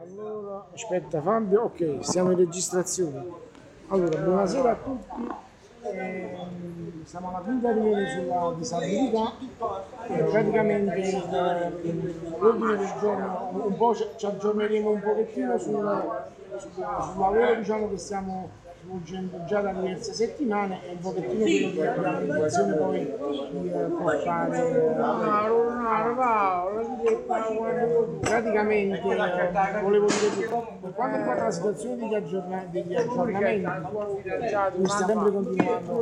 Allora, aspetta Fabio, ok, siamo in registrazione. Allora, buonasera a tutti. Siamo alla quinta riunione sulla disabilità e praticamente l'ordine del giorno un po' ci aggiorneremo un pochettino sul lavoro diciamo, che stiamo svolgendo già da diverse settimane e un pochettino quello che abbiamo intenzione poi di portare. Praticamente volevo dire per quanto riguarda la situazione degli aggiornamenti, noi stiamo sempre continuando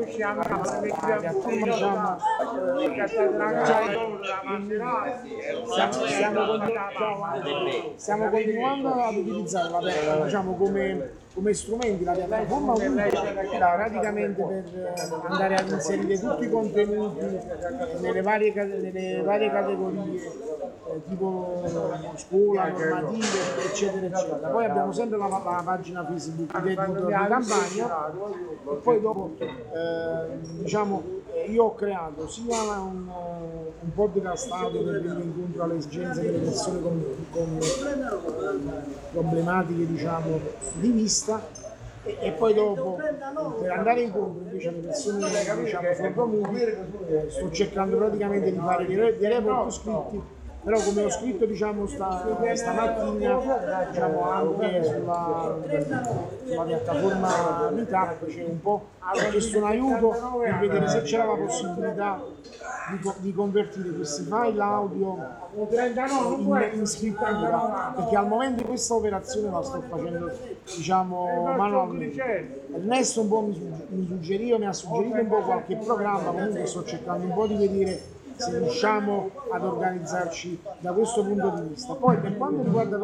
stiamo continuando ad utilizzare la piattaforma diciamo, come strumenti, la piattaforma praticamente per andare ad inserire tutti i contenuti nelle varie categorie tipo scuola, normative, eccetera, eccetera. Poi abbiamo sempre la pagina Facebook di Editor di Campania e poi dopo diciamo io ho creato sia un podcast audio per venire incontro alle esigenze delle persone con problematiche diciamo di vista e poi dopo per andare incontro invece alle persone diciamo sordomuti sto cercando praticamente di fare dei report scritti, però come ho scritto diciamo stamattina diciamo anche sulla piattaforma Meetup c'è un po' ho chiesto un aiuto per vedere se c'era la possibilità di convertire questi file audio in scrittura, perché al momento questa operazione la sto facendo diciamo manualmente. Ernesto un po' mi ha suggerito un po' qualche programma, comunque sto cercando un po' di vedere se riusciamo ad organizzarci da questo punto di vista. Poi per quanto riguarda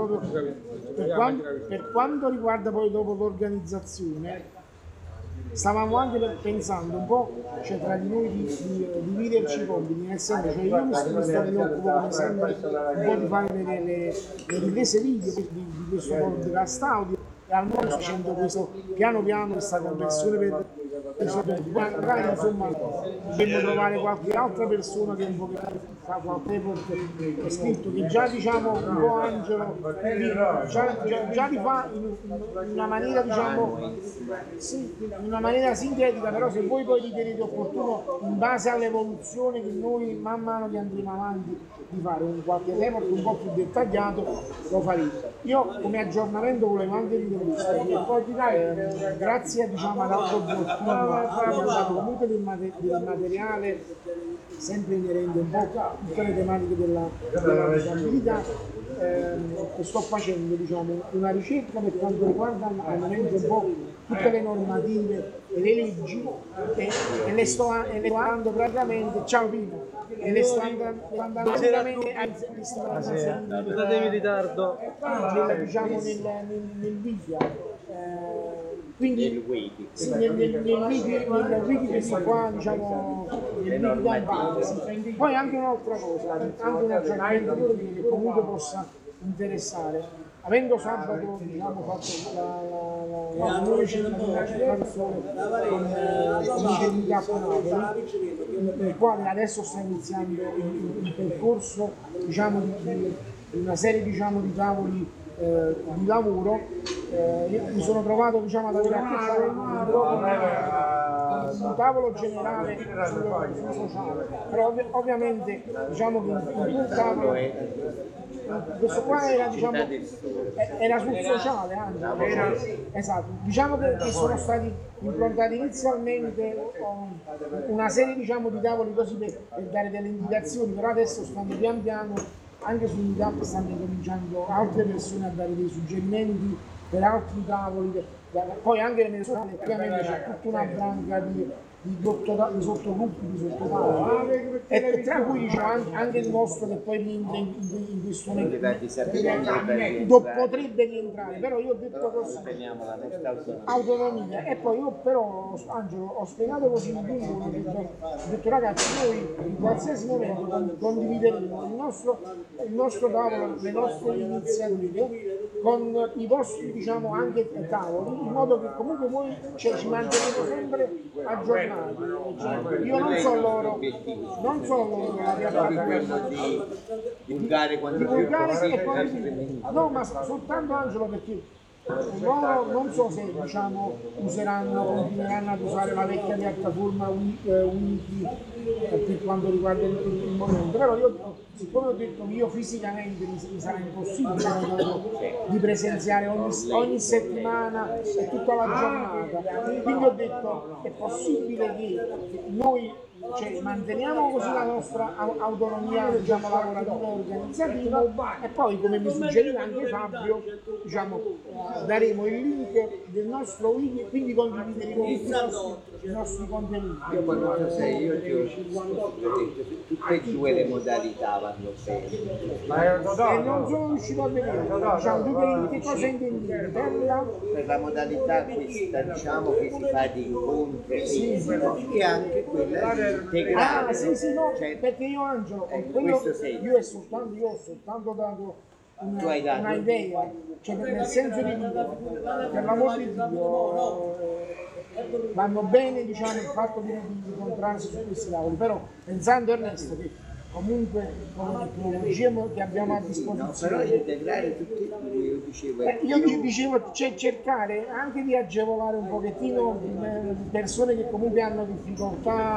poi dopo l'organizzazione, stavamo anche pensando un po', cioè tra di noi di dividerci i compiti, nel senso cioè io mi occupo come sempre un po' di fare le riprese video di questo podcast audio e al momento sto facendo questo piano piano questa conversione per magari insomma dovremmo trovare qualche altra persona che un po' fa qualche report scritto che già diciamo un po' Angelo già li fa in una maniera diciamo sì, in una maniera sintetica, però se voi poi ritenete opportuno in base all'evoluzione che noi man mano che andremo avanti di fare un qualche report un po' più dettagliato lo faremo. Io come aggiornamento volevo anche dire grazie diciamo ad Aldo Bottino mi ha dato comunque del materiale sempre inerente un po' tutte le tematiche della disabilità e sto facendo diciamo una ricerca per quanto riguarda al momento un po' tutte le normative e le leggi e le sto andando praticamente ciao Pino e le sto andando praticamente Scusatemi in ritardo. diciamo nel video quindi nel wiki questo qua diciamo nel wiki campano sì. Poi anche un'altra cosa anche un aggiornamento che comunque possa interessare avendo sabato diciamo fatto la riunione cittadina Città del Sole con l'Ice di Napoli nel quale adesso sta iniziando il percorso diciamo di una serie diciamo di tavoli di lavoro io mi sono trovato diciamo ad avere a che fare con un tavolo generale sul sociale, però ovviamente diciamo che in quel tavolo questo qua era diciamo era sul sociale anche esatto diciamo che sono stati improntati inizialmente una serie diciamo di tavoli così per dare delle indicazioni, però adesso stanno pian piano anche su Meetup stanno cominciando altre persone a dare dei suggerimenti per altri tavoli, poi anche nelle persone ovviamente c'è tutta una branca di sottogruppi, di sottotavoli e tra cui diciamo anche il nostro che poi rientra in questo potrebbe rientrare, però io ho detto così autonomia e poi io però Angelo ho spiegato così in lungo, ho detto ragazzi noi in qualsiasi momento condivideremo il nostro tavolo, le nostre iniziative con i vostri diciamo anche tavoli, in modo che comunque voi cioè, ci manteniamo sempre aggiornati. Cioè, io non so loro la Proprio quello di divulgare quanto più divulgare e possibile. condividere. No, ma soltanto Angelo perché loro non so se diciamo continueranno ad usare la vecchia piattaforma Wiki per quanto riguarda il movimento, però io siccome ho detto che io fisicamente mi sarà impossibile di presenziare ogni settimana e tutta la giornata, quindi ho detto è possibile che noi manteniamo così la nostra autonomia diciamo, lavorativa e organizzativa e poi come mi suggeriva anche Fabio diciamo, daremo il link del nostro wiki quindi condivideremo i nostri contenuti. Io poi non so se io ti ho detto, tutte e due le modalità vanno bene. E non sono riuscito a vedere, diciamo, tu che cosa intendi? Per la modalità questa diciamo che si fa di incontri e anche quella di integrare. Ah sì, no, Cioè, perché io Angelo, questo senso. io ho soltanto dato Tu hai dato. un'idea, cioè nel senso di dire, per l'amor di Dio, vanno bene diciamo il fatto di incontrarsi su questi tavoli, però pensando Ernesto che comunque con le tecnologie che abbiamo a No, disposizione però integrare tutti e due, io dicevo, io dicevo cercare anche di agevolare un pochettino persone che comunque hanno difficoltà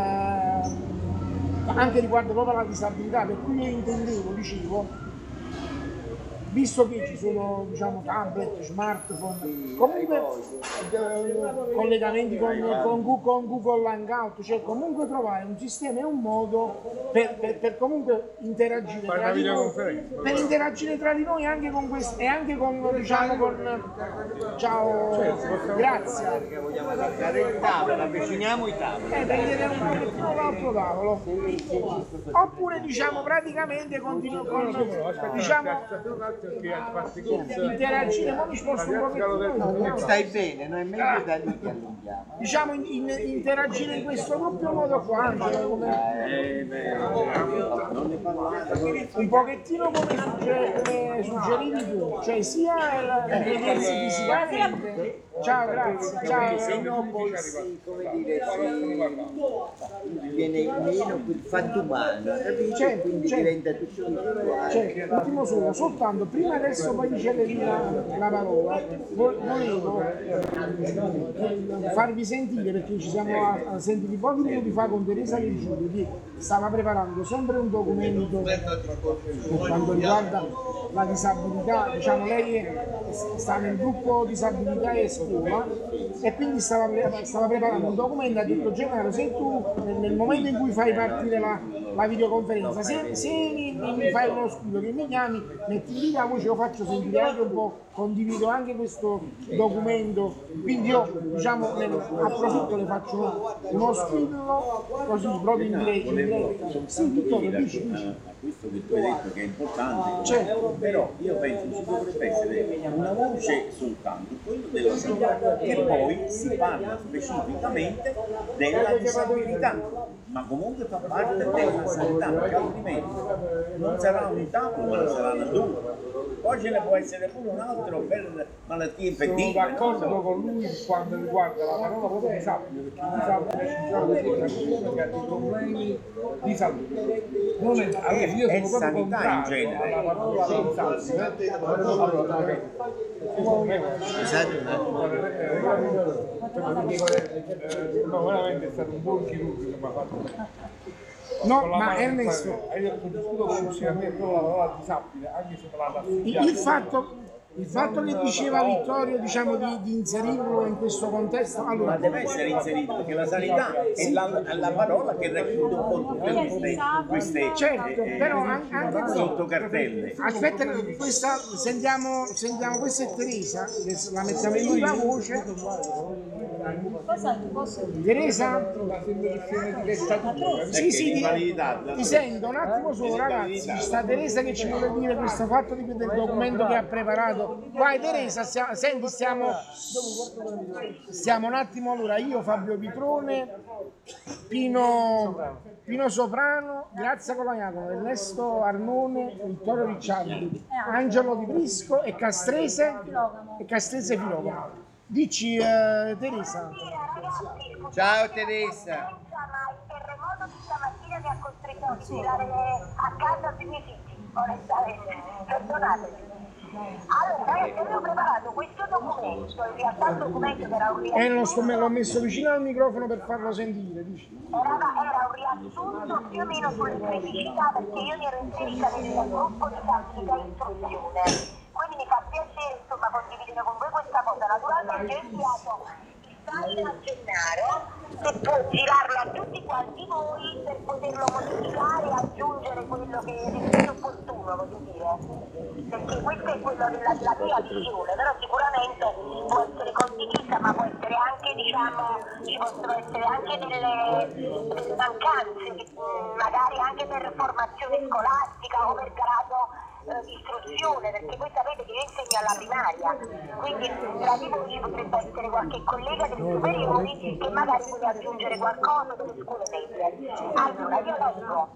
anche riguardo proprio la disabilità, per cui io intendevo, dicevo, visto che ci sono diciamo, tablet, smartphone, comunque collegamenti con Google Hangout, cioè comunque trovare un sistema e un modo per comunque interagire tra di noi, per interagire tra di noi anche con questo e anche con diciamo con ciao grazie perché vogliamo attaccare il tavolo, avviciniamo i tavoli. per vedere un pochettino l'altro tavolo oppure diciamo praticamente continuo con diciamo interagire, ma mi sposto un pochettino. Stai bene, non è meglio da lì che allunghiamo. Diciamo interagire in questo doppio modo qua, Angelo, Non ne parlare. un pochettino come suggerivi tu, cioè sia vedersi fisicamente. Ciao, grazie. Ciao. Se no poi sì, come dire, viene meno quel fatto umano, capisci? Quindi diventa tutto virtuale. Ultimo soltanto, prima adesso poi dicevi la parola, volevo farvi sentire perché ci siamo sentiti pochi minuti fa con Teresa Virgilio che stava preparando sempre un documento per quanto riguarda la disabilità, diciamo lei sta nel gruppo disabilità e scuola e quindi stava preparando un documento, ha detto Gennaro se tu nel momento in cui fai partire la videoconferenza se mi fai uno scudo che mi chiami metti lì la voce, lo faccio sentire anche un po', condivido anche questo documento, quindi io diciamo approfitto, le faccio uno squillo così proprio in diretta. Sì, Vittorio, dici. Questo che tu hai detto che è importante, Certo. però io penso ci dovrebbe essere una voce soltanto, quello della sanità, e poi si parla specificamente della disabilità, ma comunque fa parte della sanità, perché altrimenti non sarà un tavolo, ma saranno due. Poi ce ne può essere pure un altro per malattie Sono infettive. d'accordo con lui quando riguarda la parola proprio disabile, perché il disabile ci sono persone che hanno problemi di salute. Non è, allora, io È sono proprio sanità in contrario genere. alla parola disabile. Allora, Scusate un attimo. no, veramente è stato un buon chirurgo che mi ha fatto. No, Con la ma mano, Ernesto, io discuto con lui a me proprio la parola disabile, anche se me l'ha dato. il fatto che diceva Vittorio diciamo di inserirlo in questo contesto, Ma allora deve essere inserito perché la sanità è la parola che racchiude un po' tutte queste certo, però anche sotto cartelle. aspetta, sentiamo questa è Teresa, che la mettiamo in la voce. Cosa ti posso dire? Teresa? La segnalazione di testatura. Sì, sì, Invalidità, ti sento un attimo solo, ragazzi. Ci sta Teresa che ci vuole dire questo fatto del documento che ha preparato. Vai Teresa, senti, stiamo un attimo, allora, io, Fabio Pitrone, Pino Soprano, Grazia Colaiacono, Ernesto Arnone, Vittorio Ricciardi, Angelo Di Prisco e Castrese Filogamo. Dici Teresa. Ciao Teresa. Ma il terremoto di stamattina mi ha costretto a girare a casa sui miei figli, onestamente, perdonatemi. Allora, ragazzi, avevo preparato questo documento, in realtà il documento era un riassunto. L'ho messo vicino al microfono per farlo sentire, dici. Era un riassunto più o meno sulle criticità, perché io mi ero inserita nel gruppo di tattica e istruzione. Quindi mi fa piacere, insomma, condividere con voi questa cosa. Naturalmente ho inviato il file a Gennaro, che può girarlo a tutti quanti voi per poterlo modificare e aggiungere quello che ritenete opportuno, voglio dire. Perché questo è quello della mia visione, però sicuramente può essere condivisa, ma può essere anche, diciamo, ci possono essere anche delle mancanze, magari anche per formazione scolastica o per grado di istruzione, perché voi sapete che io insegno alla primaria, quindi tra di voi ci potrebbe essere qualche collega delle superiori che magari vuole aggiungere qualcosa delle scuole medie. Allora io leggo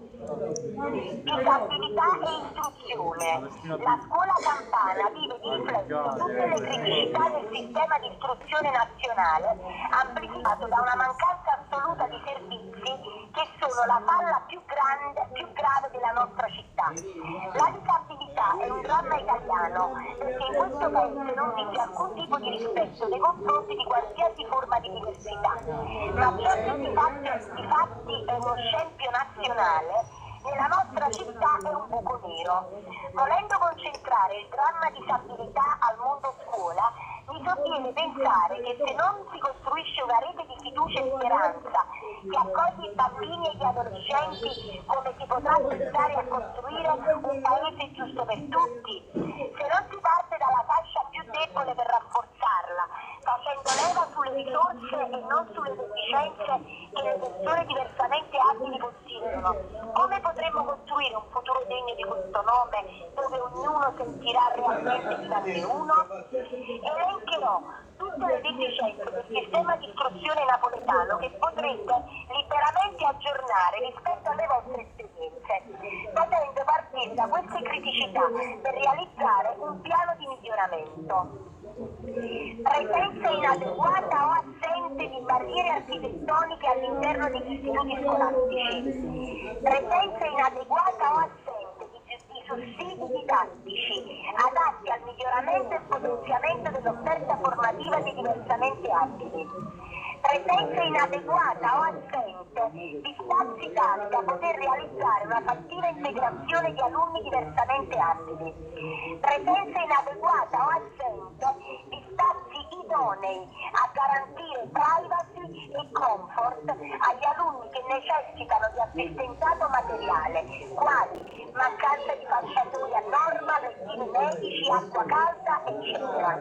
disabilità e istruzione. La scuola campana vive di riflesso tutte le criticità del sistema di istruzione nazionale, amplificato da una mancanza assoluta di servizi che sono la falla più grave della nostra città. La disabilità è un dramma italiano, perché in questo paese non vige alcun tipo di rispetto nei confronti di qualsiasi forma di diversità. Ma certo di fatti è uno scempio nazionale. Nella nostra città è un buco nero. Volendo concentrare il dramma disabilità al mondo scuola, mi sovviene pensare che se non si costruisce una rete di fiducia e speranza che accoglie i bambini e gli adolescenti, come si potrà pensare a costruire un paese giusto per tutti? Se non si parte dalla fascia più debole per rafforzarla, facendo leva sulle risorse e non sulle deficienze che le persone diversamente abili possiedono, come potremmo costruire un futuro degno di questo nome, dove ognuno sentirà realmente di darne uno? Elencherò tutte le deficienze del sistema di istruzione napoletano che potrete liberamente aggiornare rispetto alle vostre esperienze, potendo partire da queste criticità per realizzare un piano di miglioramento. Presenza inadeguata o assente di barriere architettoniche all'interno degli istituti scolastici. Presenza inadeguata o assente di sussidi didattici adatti al miglioramento e potenziamento dell'offerta formativa dei diversamente abili. Presenza inadeguata o assente di spazi tali da poter realizzare una fattiva integrazione di alunni diversamente abili. Presenza inadeguata o assente di spazi idonei a garantire privacy e comfort agli alunni che necessitano di assistentato materiale, quali mancanza di fasciatori a norma, vestiti medici, acqua calda, eccetera.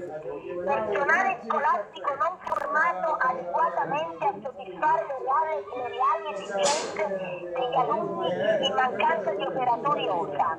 Personale scolastico non formato adeguatamente a soddisfare le reali esigenze degli alunni in mancanza di operatori OSA.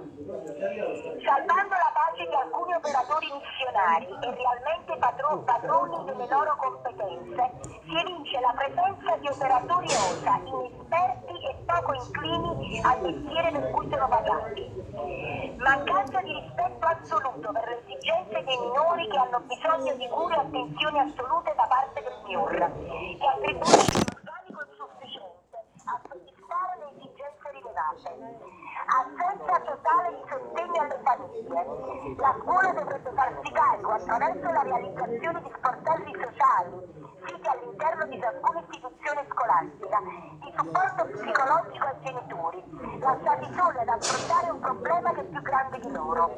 Salvando la pace di alcuni operatori missionari e realmente padroni delle loro competenze, si evince la presenza di operatori OSA inesperti e poco inclini al mestiere per cui sono pagati. Mancanza di rispetto assoluto per le esigenze dei minori che hanno bisogno di cure e attenzioni assolute da parte del MIUR, che attribuisce un organico insufficiente a soddisfare le esigenze rilevate. Assenza totale di sostegno alle famiglie. La scuola dovrebbe farsi carico, attraverso la realizzazione di sportelli sociali siti all'interno di ciascuna istituzione scolastica, di supporto psicologico ai genitori, lasciati soli ad affrontare un problema che è più grande di loro.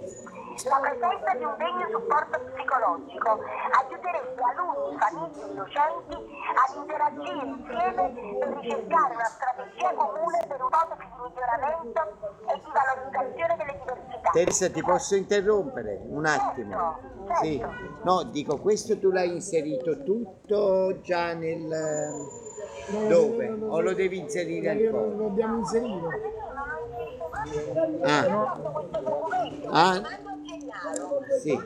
La presenza di un degno supporto psicologico aiuterebbe alunni, famiglie e docenti ad interagire insieme per ricercare una strategia comune per un'ipotesi di miglioramento e di valorizzazione delle diversità Teresa, ti posso interrompere un attimo? Certo. Sì. No, dico, questo tu l'hai inserito tutto già nel... Dove? O lo devi inserire ancora? Lo abbiamo inserito. Ah. Ah. Sì.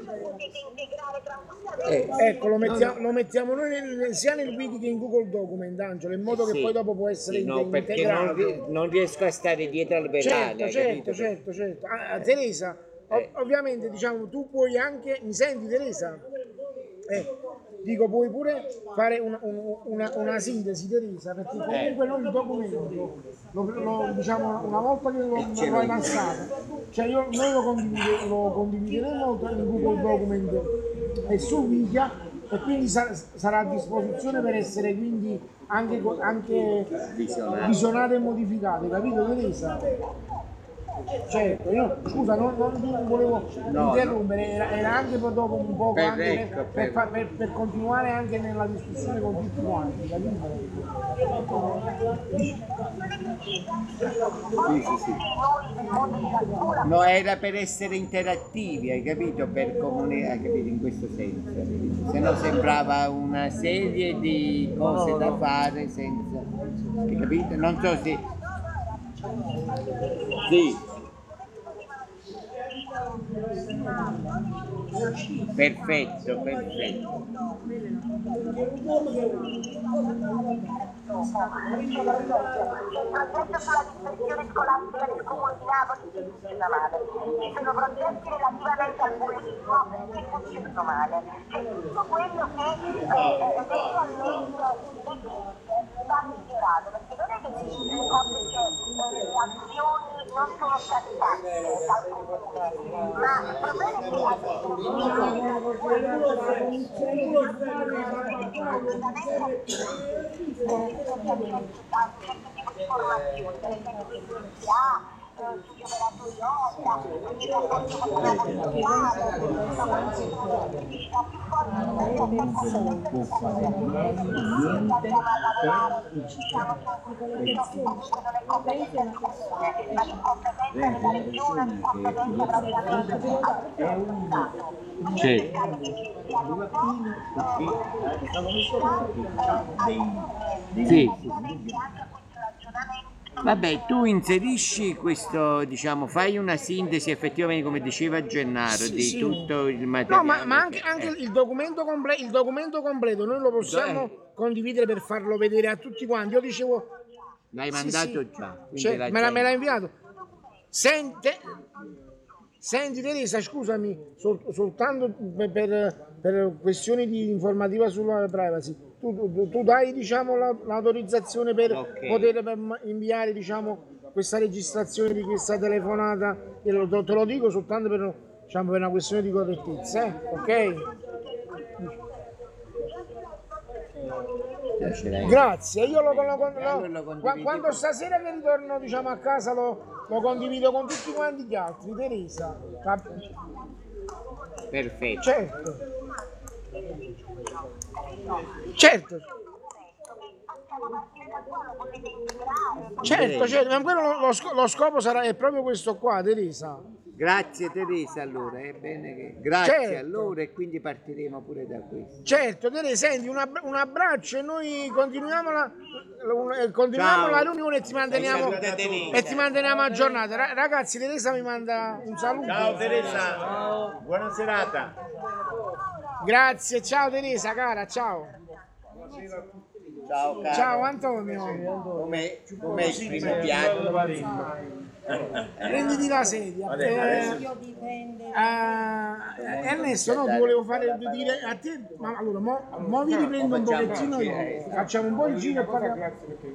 Ecco, lo mettiamo noi sia nel wiki che in Google Document, Angelo, in modo che Sì. poi dopo può essere Sì, no, perché integrato. non riesco a stare dietro al verale, hai capito? Certo. Teresa, ovviamente diciamo tu puoi anche, mi senti Teresa? Dico, puoi pure fare una sintesi Teresa, perché comunque noi il documento, diciamo una volta che lo hai lanzato, cioè noi lo condivideremo in Google Document e su Wikia e quindi sarà a disposizione per essere quindi anche visionato e modificato, capito Teresa? Certo, io scusa, non volevo interrompere, era anche per dopo un po' per continuare anche nella discussione con tutti quanti, capito? Sì. No, era per essere interattivi, hai capito? Per comunicare, hai capito? In questo senso, capito? Se no sembrava una serie di cose da fare senza, hai capito? Non so se... Sì. Perfetto. Il progetto sulla dispersione scolastica del Comune di Napoli funziona male. Ci sono progetti relativamente al bullismo che funzionano male. C'è tutto quello che eventualmente va migliorato, perché non è che le azioni non sono state fatte dal Comune, ma il problema è che informazioni, per esempio sugli operatori OSA, sugli rapporti con la comunità, Sì. Vabbè, tu inserisci questo, diciamo, fai una sintesi effettivamente, come diceva Gennaro, di tutto il materiale. No, ma anche il documento completo noi lo possiamo condividere per farlo vedere a tutti quanti. Io dicevo... L'hai mandato già? Cioè, me l'ha inviato. Senti Teresa, scusami, soltanto per questioni di informativa sulla privacy, tu dai diciamo, l'autorizzazione per poter inviare diciamo, questa registrazione di questa telefonata? Te lo dico soltanto per una questione di correttezza, ok? Grazie, io quando stasera che ritorno diciamo, a casa lo condivido con tutti quanti gli altri, Teresa. Perfetto. Certo, ma quello lo scopo è proprio questo qua, Teresa. Grazie Teresa, allora, è bene che... Grazie allora e quindi partiremo pure da questo. Certo, Teresa, senti, un abbraccio e noi continuiamo la riunione e ti manteniamo aggiornata. Ragazzi, Teresa mi manda un saluto. Ciao Teresa, buona serata. Grazie, ciao Teresa, cara, ciao. Ciao caro. Ciao Antonio. Com'è il primo piatto? Prenditi la sedia. Ernesto, no, ti volevo fare dire a te, ma allora, mo vi riprendo un pochettino io. Facciamo un po' il giro e poi...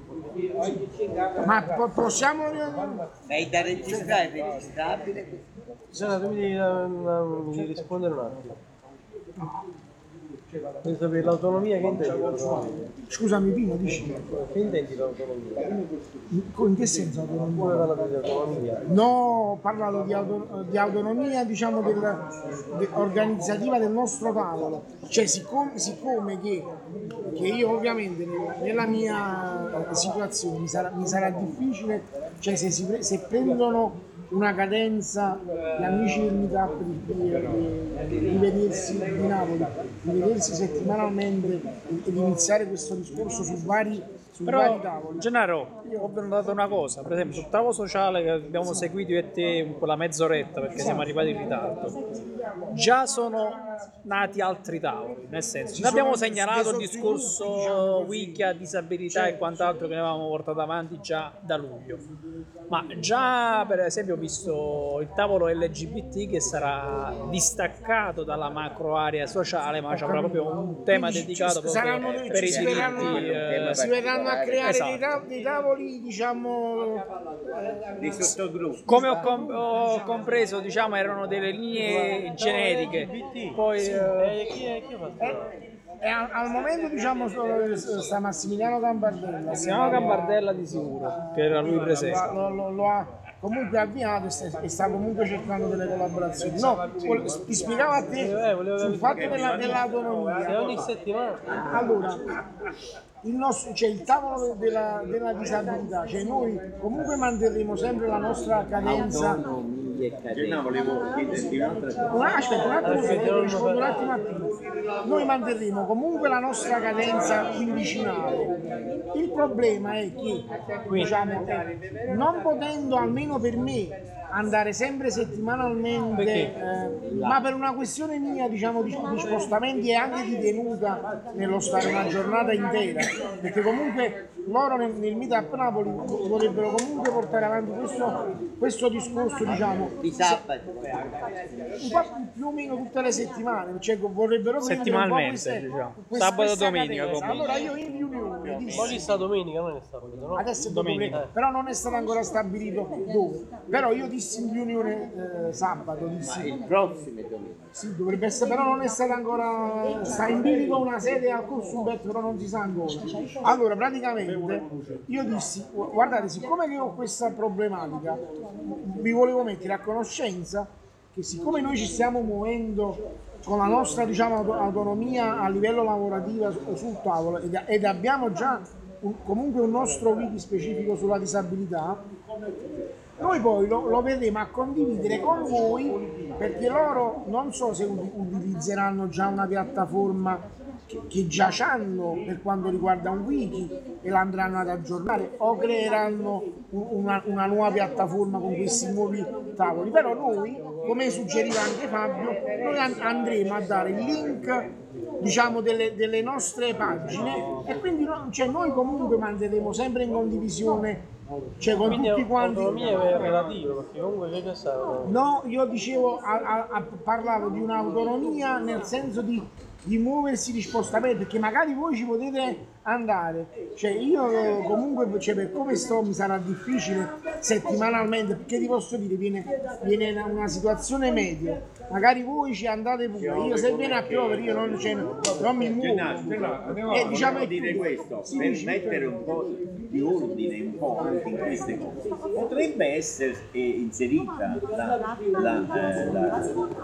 Ma possiamo... Sei da registrare, è registrabile? Tu mi devi rispondere un attimo. Per sapere l'autonomia, che intendi l'autonomia? Scusami, prima dici. Che intendi l'autonomia? In che senso autonomia? Come parlate di autonomia? No, ho parlato di autonomia, diciamo, organizzativa del nostro tavolo. Cioè, siccome che io ovviamente nella mia situazione mi sarà difficile, cioè se prendono una cadenza, gli amici del meetup di vedersi di Napoli, di vedersi settimanalmente e di iniziare questo discorso su vari tavoli. Gennaro, ho notato una cosa, per esempio sul tavolo sociale che abbiamo seguito io e te quella mezz'oretta perché siamo arrivati in ritardo, già sono nati altri tavoli, nel senso, noi abbiamo segnalato il discorso wiki a disabilità e quant'altro che ne avevamo portato avanti già da luglio, ma già per esempio ho visto il tavolo LGBT che sarà distaccato dalla macro area sociale, ma c'avrà proprio un tema dedicato proprio per i diritti. Si verranno a creare Esatto. dei tavoli, diciamo, Dei sottogruppi. Come ho compreso, diciamo, erano delle linee generiche. Poi chi ha fatto? e al momento diciamo sta Massimiliano Gambardella. Massimiliano Gambardella di sicuro, che era lui presente. Lo ha comunque avviato e sta comunque cercando delle collaborazioni. No, ti spiegavo a te sul fatto Se dell'autonomia. ogni settimana Allora, c'è il tavolo della disabilità, cioè noi comunque manterremo sempre la nostra cadenza. No, volevo chiederti un'altra cosa. Aspetta un attimo, rispondo un attimo a te. Noi manterremo comunque la nostra cadenza quindicinale. Il problema è che, diciamo, non potendo almeno per me andare sempre settimanalmente, ma per una questione mia, diciamo, di spostamenti e anche di tenuta nello stare una giornata intera, perché comunque loro nel Meetup Napoli vorrebbero comunque portare avanti questo discorso, diciamo, Di sabato. un po' più o meno tutte le settimane, cioè vorrebbero prendere un po' Settimanalmente, diciamo. Sabato e questa domenica, cadenza. comunque. Allora io in riunione dissi, oggi sta domenica, non è sabato, no? adesso è Domenica. però non è stato ancora stabilito dove, però io dissi in riunione sabato, dissi Il prossimo è domenica. sì, dovrebbe essere, però non è stato ancora, sta in bilico una sede al Corsumbet, però non si sa ancora. Allora praticamente io dissi, guardate, siccome che ho questa problematica, vi volevo mettere a conoscenza che siccome noi ci stiamo muovendo con la nostra, diciamo, autonomia a livello lavorativo sul tavolo ed abbiamo già comunque un nostro wiki specifico sulla disabilità, noi poi lo vedremo a condividere con voi, perché loro non so se utilizzeranno già una piattaforma che già hanno per quanto riguarda un wiki e la andranno ad aggiornare o creeranno una nuova piattaforma con questi nuovi tavoli. Però noi, come suggeriva anche Fabio, noi andremo a dare il link, diciamo, delle nostre pagine e quindi cioè, noi comunque manterremo sempre in condivisione, cioè con Quindi tutti quanti. l'autonomia è relativa, perché comunque che sta... No, io dicevo, parlavo di un'autonomia nel senso di muoversi, di spostamento, perché magari voi ci potete andare, cioè io comunque, cioè, per come sto mi sarà difficile settimanalmente, perché ti posso dire, viene una situazione media, magari voi ci andate pure, io se viene a piovere io non mi muovo. E diciamo Volevo dire questo, per mettere un po' di ordine un po' anche in queste cose, potrebbe essere inserita la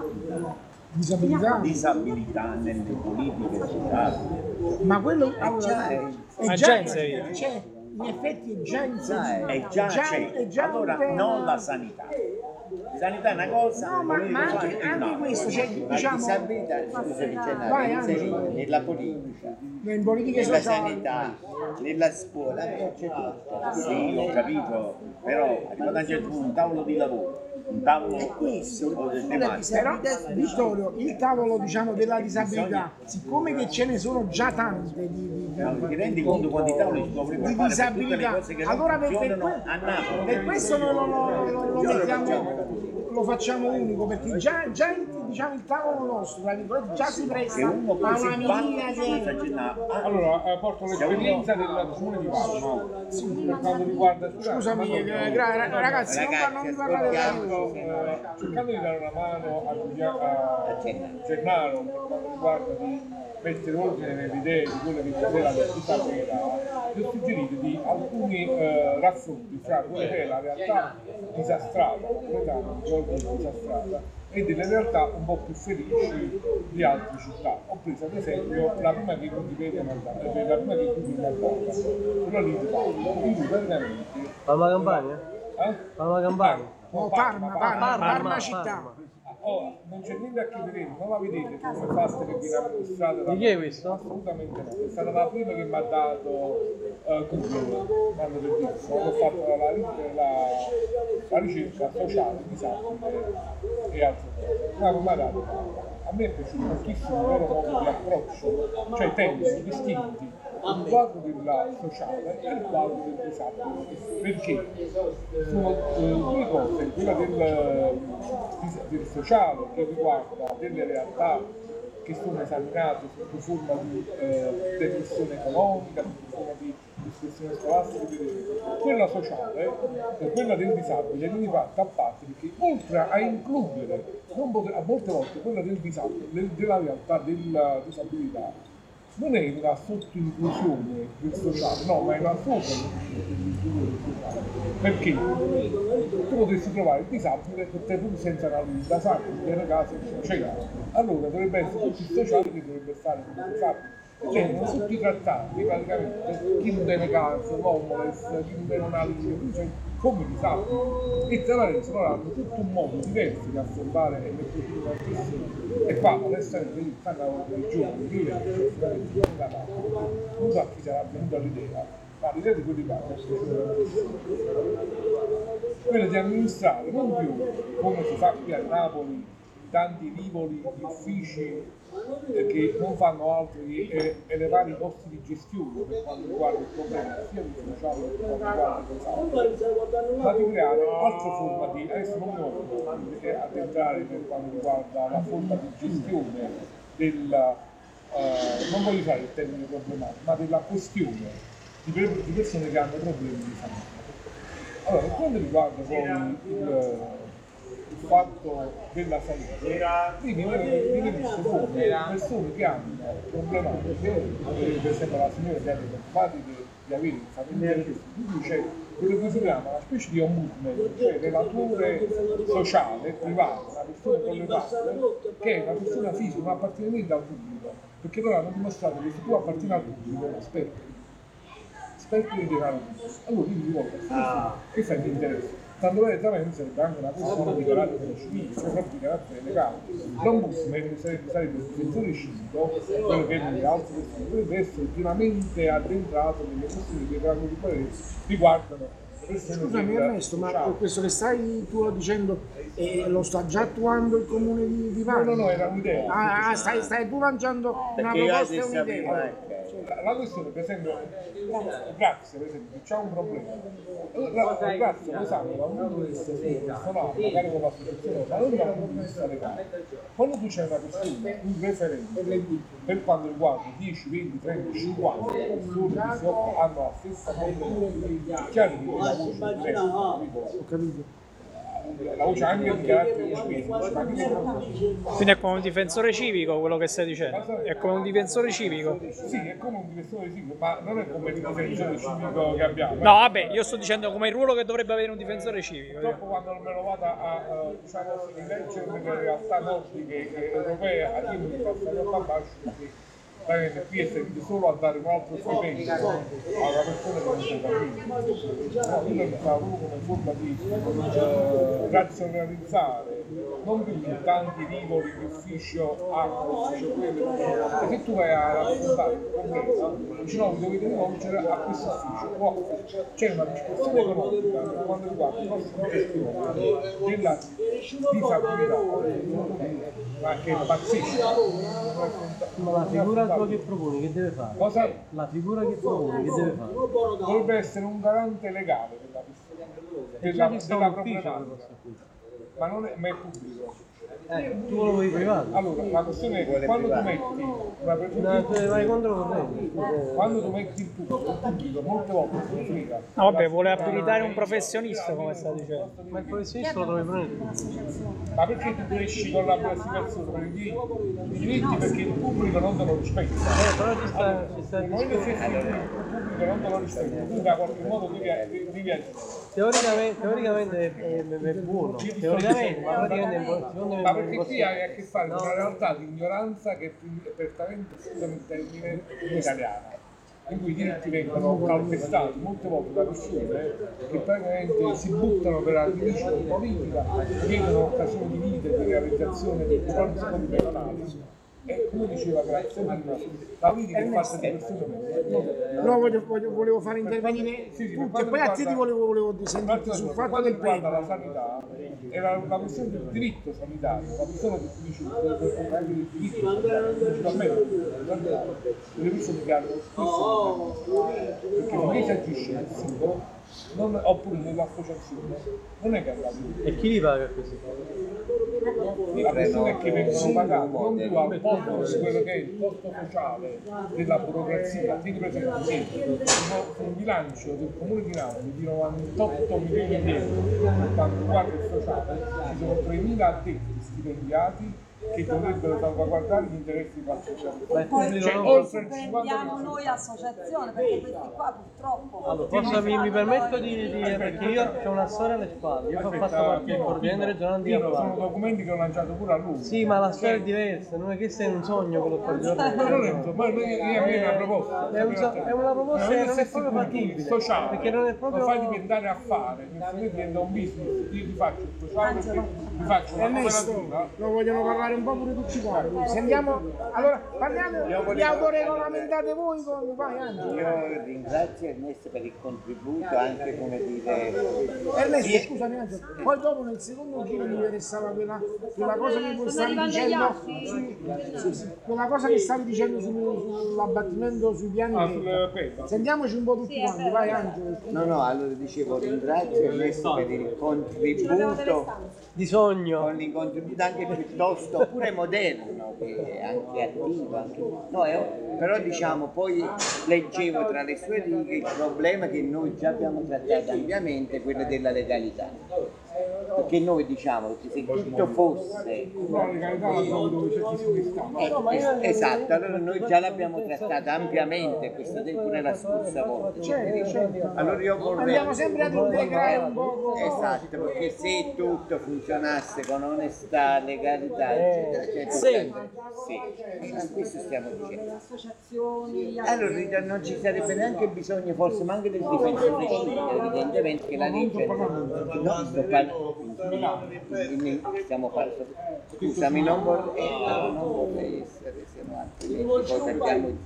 disabilità nelle politiche sociali. Ma quello Ma già inserito. c'è, in effetti è già inserito. È già c'è. è già Allora un tema. non la sanità. Sanità è una cosa, No, ma politica è anche un'altra. questo, cioè, La diciamo, disabilità, scusami, Vai, è Angelo. inserita nella politica, in politiche nella sociali. sanità, nella scuola, c'è tutto. Sì, ho capito, però arrivato a un certo punto un tavolo di lavoro, un tavolo tematico. Però Vittorio, il tavolo, diciamo, della disabilità, siccome che ce ne sono già tante Ti rendi conto quanti tavoli si dovrebbero di fare per tutte le disabilità, cose che non allora funzionano a Napoli? per questo noi lo mettiamo, lo facciamo unico, perché già diciamo il tavolo nostro, tra virgolette, già si presta Che uno a poi si una miriade. Allora, porto l'esperienza del comune di Parma per quanto riguarda... Scusami, ragazzi, non mi parlate ascoltiamo. cercando di dare una mano a Gennaro per quanto riguarda di mettere ordine nelle idee di quello che cos'è la disabilità, vi ho suggerito di alcuni raffronti fra quella che è la realtà disastrata, disastrata, e delle realtà un po' più felici di altre città. Ho preso ad esempio la prima che Wikipedia mi ha dato, la prima che Google mi ha dato, quella lì di Parma, in cui praticamente... Palma Campania? Eh? Palma Campania? No, Parma città. Oh, non c'è niente a che vedere, non la vedete come fasta che viene amministrata da Di chi è questo? Assolutamente no, è stata la prima che mi ha dato Google, quando per dire, ho fatto la ricerca sociale, disabile e altre cose. Ma come ha dato? A me è piaciuto moltissimo il loro modo di approccio, cioè tendono distinti il quadro della sociale e il quadro del disabile, perché sono due cose, quella del sociale che riguarda delle realtà che sono esaminate sotto forma di depressione economica, sotto forma di dispersione scolastica, quella sociale, quella del disabile viene fatta a parte perché oltre a includere a molte volte quella del disabile, della realtà della disabilità, non è una sottoinclusione del sociale, no, ma è una sovra-inclusione del sociale. Perché tu potresti trovare il disabile per te pur senza una vita, sai, nelle case, eccetera. Allora dovrebbe essere tutto il sociale che dovrebbe stare come disabile. Vengono tutti trattati praticamente, chi non tiene casa, l'homeless, chi non tiene una linea, come disabili. E tra l'altro loro hanno tutto un modo diverso di affrontare e mettere più tantissimo. E qua onestamente io stanno dei giorni, io non so chi sarà venuto all'idea, ma l'idea di quelli qua quella di amministrare non più come si fa qui a Napoli tanti rivoli di uffici che non fanno altro che elevare i costi di gestione per quanto riguarda il problema sia di sociale che per quanto riguarda il sociale, ma di creare un'altra forma di, adesso non voglio addentrare per quanto riguarda la forma di gestione del, non voglio usare il termine problematico, ma della questione di persone che hanno problemi di salute. Allora, per quanto riguarda poi il fatto della salute, viene visto come persone che hanno problematiche, per esempio la signora che ha preoccupati di avere un familiare, quindi c'è quello che si chiama una specie di ombudsman, cioè relatore sociale, privato, una persona collegata, che è una persona fisica, non appartiene niente al pubblico, perché loro hanno dimostrato che se tu appartieni al pubblico, esperti di denaro, allora io mi rivolgo a questo è il mio interesse. Tanto veramente sarebbe anche una questione di carattere civile, cioè proprio di carattere legale. L'ombudsman sarebbe il difensore civico, quello che nelle altre persone dovrebbe essere pienamente addentrato nelle questioni che riguardano le persone. Scusami Ernesto, ma questo che stai tu dicendo lo sta già attuando il comune di Parma? No, era un'idea. Stai tu lanciando una proposta e un'idea. La questione, per esempio, grazie, per esempio, se c'è un problema, grazie lo sanno da un punto di vista personale, magari con l'associazione, ma non da un punto di vista legale. Quando tu c'è una questione, un referendum, per quanto riguarda 10, 20, 30, 50 persone che si hanno la stessa problematica, è chiaro che la voce diretta, Ho capito. la voce anche di carattere civile, Quindi è come un difensore civico quello che stai dicendo? È come un difensore civico? sì, è come un difensore civico, ma non è come il difensore civico che abbiamo. No, vabbè, io sto dicendo come il ruolo che dovrebbe avere un difensore civico. Purtroppo quando me lo vado a diciamo, rileggere nelle realtà nordiche europee, a io mi passo a basso perché qui è servito solo a dare un altro stipendio a una persona che non si capisce. No, io lo stavo proprio come forma di razionalizzare, non più tanti rivoli di ufficio A, ufficio quello, e se tu vai a raccontare il problema, dici no, vi dovete rivolgere a questo ufficio. C'è una discussione economica per quanto riguarda il prossimo gestione della disabilità, ma che è pazzesca. Ma la figura che proponi, che deve fare? Cosa? La figura che proponi, che deve fare? Dovrebbe essere un garante legale della questione, della problematica, ma non è, ma è pubblico. Tu lo vuoi privato? Allora, la questione è che quando tu metti una persona, Vai contro corrente. quando tu metti il pubblico molte volte si frega. No, vabbè, vuole abilitare un professionista, come sta dicendo. Ma il professionista lo trovi prendere. Ma perché tu cresci con la classificazione per i diritti? Perché il pubblico non te lo rispetta. Però ci sta Nel momento stesso in cui il pubblico non te lo rispetta, tu da qualche modo devi agire. Teoricamente è buono. Teoricamente, ma praticamente è buono. Ma perché qui hai a che fare con una realtà di ignoranza che è prettamente, scusami il termine, italiana. in cui i diritti vengono calpestati molte volte da persone che praticamente si buttano per la rivincita politica, chiedono occasioni di vita e di realizzazione dei propri scopi personali. E come diceva Grazia prima, la politica è fatta di persone. No, volevo fare intervenire tutti e poi a te ti volevo sentire sul fatto del riguarda peso. la sanità è la questione del diritto sanitario, la persona che ti dice anche del diritto sanitario, principalmente le persone che hanno spesso perché finché si agisce nel sito oppure nell'associazione non è che andiamo E chi li paga così? la questione è che vengono pagati non più al posto di quello che è il costo sociale della burocrazia. Tieni presente che sul bilancio del comune di Napoli di 98 milioni di euro per quanto riguarda il sociale ci sono 3.000 addetti stipendiati che dovrebbero salvaguardare gli interessi di qualche Cioè, oltre il prendiamo 50%. noi associazione, perché questi qua purtroppo... Allora, mi permetto di dire, perché io ho una storia alle spalle, io ho fatto parte del coordinamento regionale di Sono Napoli. documenti che ho lanciato pure a lui. Sì, ma la storia è diversa, non è che sei un sogno quello che fai Ma non è ma è una proposta. È una proposta che non è proprio fattibile, sociale, perché non è proprio... lo fai diventare affare, perché diventa un business, io ti faccio il sociale perché ti faccio una Ernesto, cooperativa. lo vogliono parlare un po' pure tutti quanti. Sentiamo, allora parliamo di autoregolamentate voi con vai Angelo. Io ringrazio Ernesto per il contributo, anche come dire. Ernesto, scusami Angelo, poi dopo nel secondo giro mi interessava quella cosa che voi stavi dicendo quella cosa che stavi dicendo sull'abbattimento sui piani. Sul peso. Sentiamoci un po' tutti quanti, vai Angelo. No, allora dicevo ringrazio Ernesto per il contributo. Di sogno. Con il contributo anche piuttosto pure moderno, che è anche attivo, però diciamo poi leggevo tra le sue righe il problema che noi già abbiamo trattato ampiamente, quello della legalità. Perché noi diciamo che se tutto fosse esatto, allora noi già l'abbiamo trattata ampiamente questa pure la scorsa volta. Allora io vorrei Andiamo sempre ad integrare un po'. esatto, perché se tutto funzionasse con onestà, legalità, eccetera, sì, questo stiamo dicendo. Allora non ci sarebbe neanche bisogno forse manco del difensore civico, evidentemente che la legge no, sto parlando stiamo parlando, scusami, non vorrei essere, se no altrimenti poi perdiamo il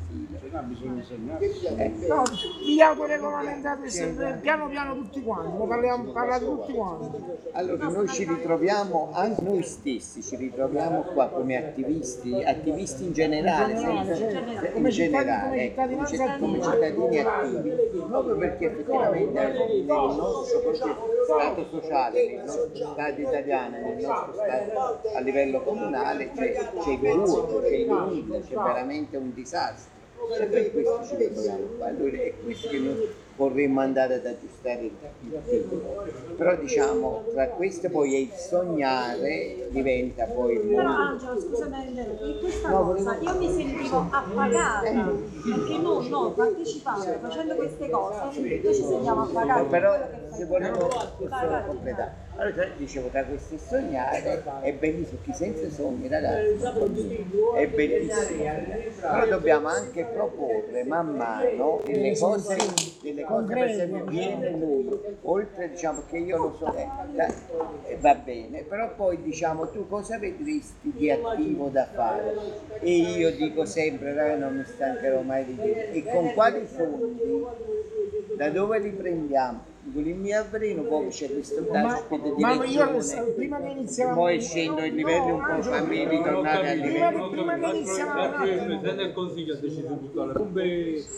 filo. No, vi autoregolamentate sempre, piano piano tutti quanti, parlate tutti quanti. Allora noi ci ritroviamo, anche noi stessi ci ritroviamo qua come attivisti in generale, Come come cittadini attivi, proprio perché effettivamente nel nostro proprio stato sociale, nel nostro stato italiano, nel nostro stato a livello comunale c'è il vuoto, c'è il nulla, c'è veramente un disastro. E per questo ci ritroviamo qua. Allora è questo che noi vorremmo andare ad aggiustare il titolo. Però diciamo, tra questo poi e il sognare diventa poi il Però mondo. Angelo, scusami, in questa cosa io mi sentivo appagata, perché noi partecipando, facendo queste cose, noi ci sentiamo appagati. Però se volevo completare. Allora dicevo, tra questo e sognare è bellissimo, chi senza sogni ragazzi è bellissimo, però dobbiamo anche proporre man mano delle cose per esempio viene lui, oltre diciamo che io lo so, va bene, però poi diciamo tu cosa vedresti di attivo da fare? E io dico sempre, non mi stancherò mai di dire, e con quali fondi? Da dove li prendiamo? Con il mio avrino, poi c'è questo taglio di io prima che iniziamo poi scendo i livelli un po', fammi ritornare al livello. prima che iniziamo il Presidente del Consiglio ha deciso di buttare come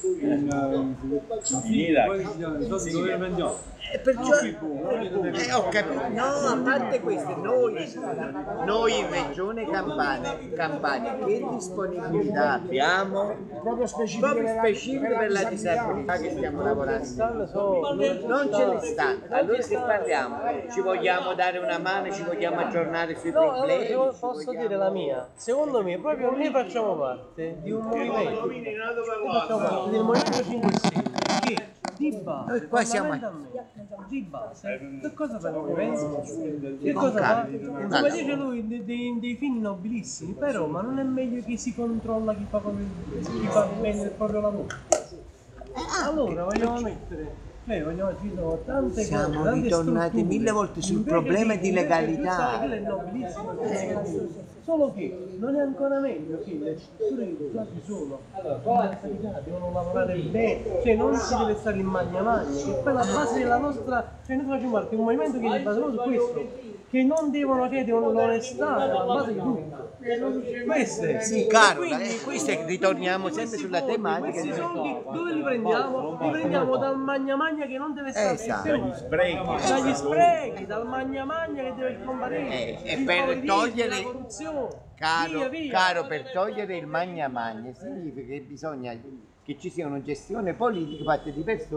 in soldi dove ne prendiamo? Perciò ho capito, no, a parte questo, noi in Regione Campania che disponibilità abbiamo proprio specifiche per la disabilità che stiamo lavorando? Non ce ne stanno. Allora se parliamo, ci vogliamo dare una mano, ci vogliamo aggiornare sui problemi. Allora, posso dire la mia? Secondo me, proprio noi facciamo parte di un movimento. Noi facciamo parte del Movimento 5 Stelle che di base, qua siamo di base, che cosa fa il movimento? Che cosa fa? Come dice lui, dei fini nobilissimi, però ma non è meglio che si controlla chi fa meglio il proprio lavoro? Allora vogliamo mettere, ci sono tante Siamo cose, tante ritornati strutture. 1000 volte sul Invece problema di invece legalità. quella è nobilissima, solo che non è ancora meglio che le strutture di Stato ci sono, devono lavorare bene, cioè non si deve stare in magna magna, che poi la base della nostra, cioè noi facciamo parte di un movimento che si basa proprio su questo, che non devono, che devono l'onestà, è la base di tutto. Queste. Sì, caro, qui ritorniamo sempre sulla tematica. Questi soldi dove li prendiamo? Li prendiamo dal magna magna che non deve stare Esatto. più. Dagli sprechi, dal magna magna che deve combattere. E per togliere, la corruzione. caro, Via. caro, per togliere il magna magna significa che bisogna che ci sia una gestione politica fatta di persone